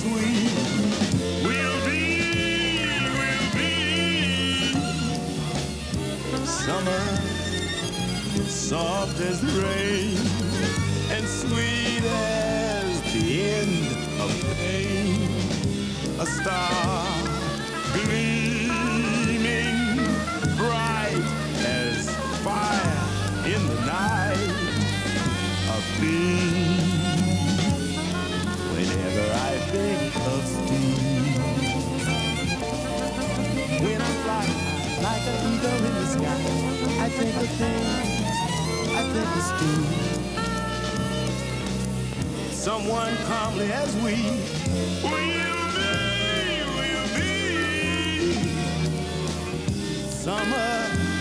sweet. We'll be summer, soft as rain, and sweet as the end of pain. A star gleaming bright as fire in the night. A beam whenever I think of Steve. When I fly high like an eagle in the sky, I think of things, I think of Steve. Someone calmly as we will be summer,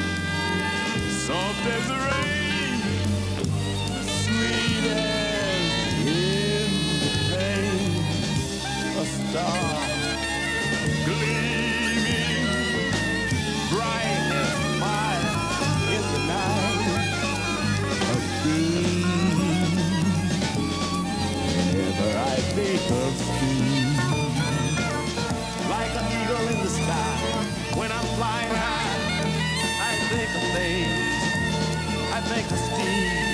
soft as the rain, sweet as in the pain. A star gleaming bright as fire in the night. A beam whenever I think of Steve. Like an eagle in the sky, when I'm flying high, I think of things, I think of Steve.